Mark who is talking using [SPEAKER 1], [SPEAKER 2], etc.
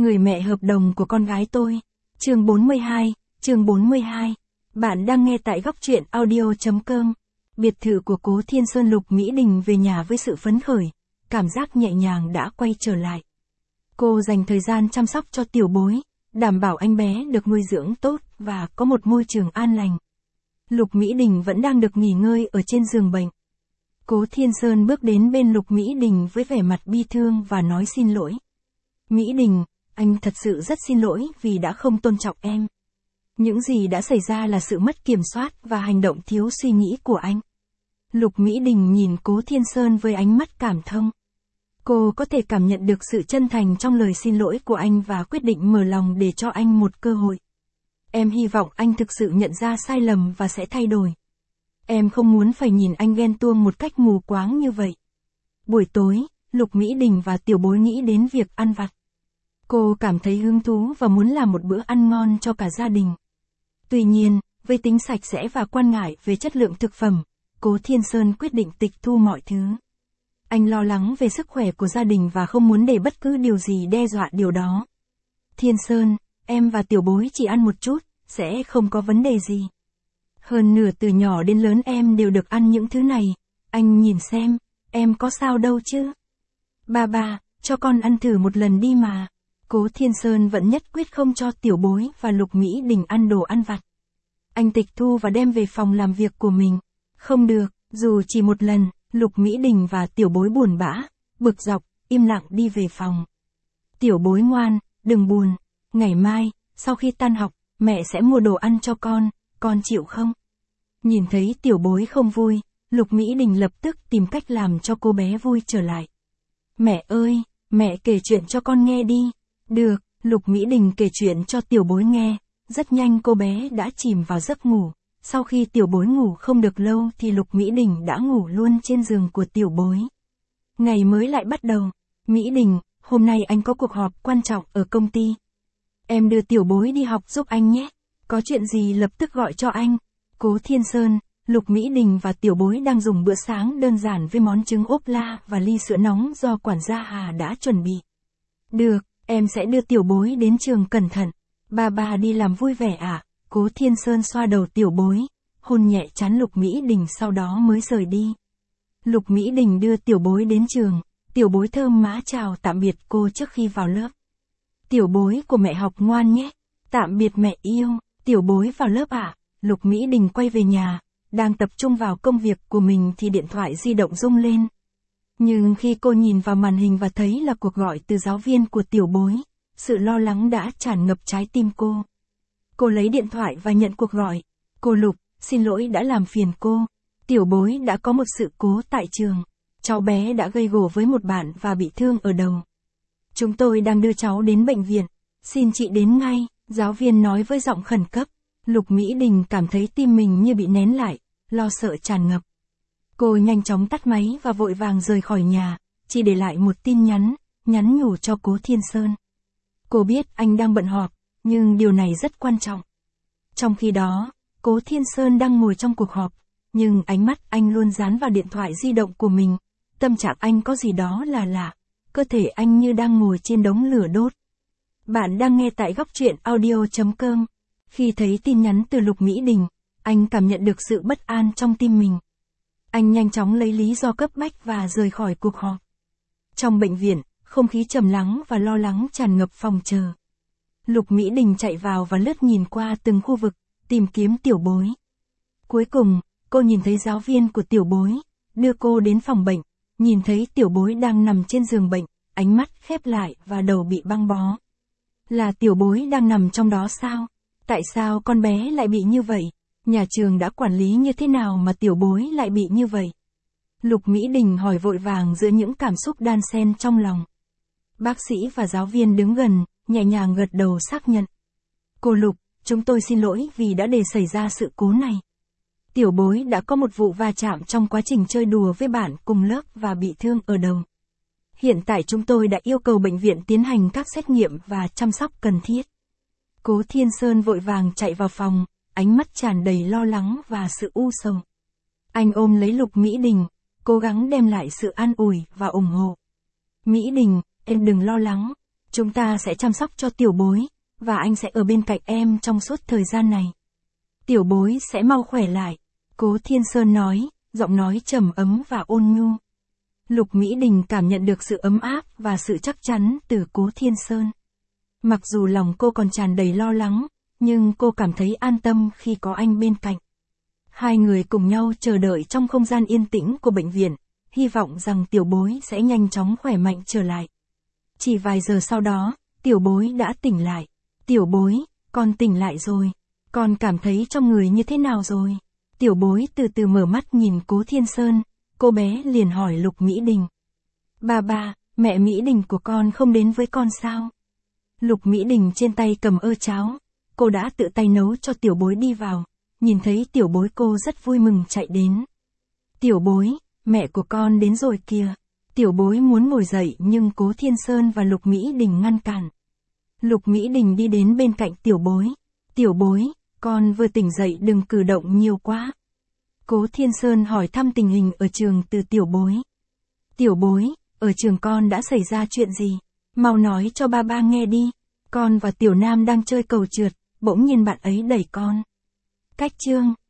[SPEAKER 1] Người mẹ hợp đồng của con gái tôi. Chương 42, chương 42. Bạn đang nghe tại góc truyện audio.com. Biệt thự của Cố Thiên Sơn. Lục Mỹ Đình về nhà với sự phấn khởi, cảm giác nhẹ nhàng đã quay trở lại. Cô dành thời gian chăm sóc cho tiểu bối, đảm bảo anh bé được nuôi dưỡng tốt và có một môi trường an lành. Lục Mỹ Đình vẫn đang được nghỉ ngơi ở trên giường bệnh. Cố Thiên Sơn bước đến bên Lục Mỹ Đình với vẻ mặt bi thương và nói xin lỗi. Mỹ Đình, anh thật sự rất xin lỗi vì đã không tôn trọng em. Những gì đã xảy ra là sự mất kiểm soát và hành động thiếu suy nghĩ của anh. Lục Mỹ Đình nhìn Cố Thiên Sơn với ánh mắt cảm thông. Cô có thể cảm nhận được sự chân thành trong lời xin lỗi của anh và quyết định mở lòng để cho anh một cơ hội. Em hy vọng anh thực sự nhận ra sai lầm và sẽ thay đổi. Em không muốn phải nhìn anh ghen tuông một cách mù quáng như vậy. Buổi tối, Lục Mỹ Đình và tiểu bối nghĩ đến việc ăn vặt. Cô cảm thấy hứng thú và muốn làm một bữa ăn ngon cho cả gia đình. Tuy nhiên, với tính sạch sẽ và quan ngại về chất lượng thực phẩm, Cố Thiên Sơn quyết định tịch thu mọi thứ. Anh lo lắng về sức khỏe của gia đình và không muốn để bất cứ điều gì đe dọa điều đó. Thiên Sơn, em và tiểu bối chỉ ăn một chút, sẽ không có vấn đề gì. Hơn nửa từ nhỏ đến lớn em đều được ăn những thứ này, anh nhìn xem, em có sao đâu chứ. Ba, cho con ăn thử một lần đi mà. Cố Thiên Sơn vẫn nhất quyết không cho tiểu bối và Lục Mỹ Đình ăn đồ ăn vặt. Anh tịch thu và đem về phòng làm việc của mình. Không được, dù chỉ một lần, Lục Mỹ Đình và tiểu bối buồn bã, bực dọc, im lặng đi về phòng. Tiểu bối ngoan, đừng buồn, ngày mai, sau khi tan học, mẹ sẽ mua đồ ăn cho con chịu không? Nhìn thấy tiểu bối không vui, Lục Mỹ Đình lập tức tìm cách làm cho cô bé vui trở lại. Mẹ ơi, mẹ kể chuyện cho con nghe đi. Được, Lục Mỹ Đình kể chuyện cho tiểu bối nghe, rất nhanh cô bé đã chìm vào giấc ngủ. Sau khi tiểu bối ngủ không được lâu thì Lục Mỹ Đình đã ngủ luôn trên giường của tiểu bối. Ngày mới lại bắt đầu. Mỹ Đình, hôm nay anh có cuộc họp quan trọng ở công ty. Em đưa tiểu bối đi học giúp anh nhé. Có chuyện gì lập tức gọi cho anh. Cố Thiên Sơn, Lục Mỹ Đình và tiểu bối đang dùng bữa sáng đơn giản với món trứng ốp la và ly sữa nóng do quản gia Hà đã chuẩn bị. Được, em sẽ đưa tiểu bối đến trường cẩn thận. Ba đi làm vui vẻ à? Cố Thiên Sơn xoa đầu tiểu bối, hôn nhẹ trán Lục Mỹ Đình sau đó mới rời đi. Lục Mỹ Đình đưa tiểu bối đến trường, tiểu bối thơm má chào tạm biệt cô trước khi vào lớp. Tiểu bối của mẹ học ngoan nhé. Tạm biệt mẹ yêu, tiểu bối vào lớp à? Lục Mỹ Đình quay về nhà, đang tập trung vào công việc của mình thì điện thoại di động rung lên. Nhưng khi cô nhìn vào màn hình và thấy là cuộc gọi từ giáo viên của tiểu bối, sự lo lắng đã tràn ngập trái tim cô. Cô lấy điện thoại và nhận cuộc gọi. Cô Lục, xin lỗi đã làm phiền cô. Tiểu bối đã có một sự cố tại trường. Cháu bé đã gây gổ với một bạn và bị thương ở đầu. Chúng tôi đang đưa cháu đến bệnh viện. Xin chị đến ngay, giáo viên nói với giọng khẩn cấp. Lục Mỹ Đình cảm thấy tim mình như bị nén lại, lo sợ tràn ngập. Cô nhanh chóng tắt máy và vội vàng rời khỏi nhà, chỉ để lại một tin nhắn nhủ cho Cố Thiên Sơn. Cô biết anh đang bận họp, nhưng điều này rất quan trọng. Trong khi đó, Cố Thiên Sơn đang ngồi trong cuộc họp, nhưng ánh mắt anh luôn dán vào điện thoại di động của mình. Tâm trạng anh có gì đó là lạ, cơ thể anh như đang ngồi trên đống lửa đốt. Bạn đang nghe tại góc truyện audio.com. Khi thấy tin nhắn từ Lục Mỹ Đình, anh cảm nhận được sự bất an trong tim mình. Anh nhanh chóng lấy lý do cấp bách và rời khỏi cuộc họp. Trong bệnh viện, không khí trầm lắng và lo lắng tràn ngập phòng chờ. Lục Mỹ Đình chạy vào và lướt nhìn qua từng khu vực, tìm kiếm tiểu bối. Cuối cùng, cô nhìn thấy giáo viên của tiểu bối, đưa cô đến phòng bệnh, nhìn thấy tiểu bối đang nằm trên giường bệnh, ánh mắt khép lại và đầu bị băng bó. Là tiểu bối đang nằm trong đó sao? Tại sao con bé lại bị như vậy? Nhà trường đã quản lý như thế nào mà tiểu bối lại bị như vậy? Lục Mỹ Đình hỏi vội vàng giữa những cảm xúc đan xen trong lòng. Bác sĩ và giáo viên đứng gần, nhẹ nhàng gật đầu xác nhận. Cô Lục, chúng tôi xin lỗi vì đã để xảy ra sự cố này. Tiểu bối đã có một vụ va chạm trong quá trình chơi đùa với bạn cùng lớp và bị thương ở đầu. Hiện tại chúng tôi đã yêu cầu bệnh viện tiến hành các xét nghiệm và chăm sóc cần thiết. Cố Thiên Sơn vội vàng chạy vào phòng, ánh mắt tràn đầy lo lắng và sự u sầu. Anh ôm lấy Lục Mỹ Đình, cố gắng đem lại sự an ủi và ủng hộ. Mỹ Đình, em đừng lo lắng. Chúng ta sẽ chăm sóc cho tiểu bối, và anh sẽ ở bên cạnh em trong suốt thời gian này. Tiểu bối sẽ mau khỏe lại. Cố Thiên Sơn nói, giọng nói trầm ấm và ôn nhu. Lục Mỹ Đình cảm nhận được sự ấm áp và sự chắc chắn từ Cố Thiên Sơn. Mặc dù lòng cô còn tràn đầy lo lắng, nhưng cô cảm thấy an tâm khi có anh bên cạnh. Hai người cùng nhau chờ đợi trong không gian yên tĩnh của bệnh viện, hy vọng rằng tiểu bối sẽ nhanh chóng khỏe mạnh trở lại. Chỉ vài giờ sau đó, tiểu bối đã tỉnh lại. Tiểu bối, con tỉnh lại rồi. Con cảm thấy trong người như thế nào rồi? Tiểu bối từ từ mở mắt nhìn Cố Thiên Sơn, cô bé liền hỏi Lục Mỹ Đình. Ba, mẹ Mỹ Đình của con không đến với con sao? Lục Mỹ Đình trên tay cầm ơ cháo, cô đã tự tay nấu cho tiểu bối đi vào, nhìn thấy tiểu bối cô rất vui mừng chạy đến. Tiểu bối, mẹ của con đến rồi kìa. Tiểu bối muốn ngồi dậy nhưng Cố Thiên Sơn và Lục Mỹ Đình ngăn cản. Lục Mỹ Đình đi đến bên cạnh tiểu bối. Tiểu bối, con vừa tỉnh dậy đừng cử động nhiều quá. Cố Thiên Sơn hỏi thăm tình hình ở trường từ tiểu bối. Tiểu bối, ở trường con đã xảy ra chuyện gì? Mau nói cho ba nghe đi. Con và Tiểu Nam đang chơi cầu trượt, bỗng nhiên bạn ấy đẩy con. Cách chương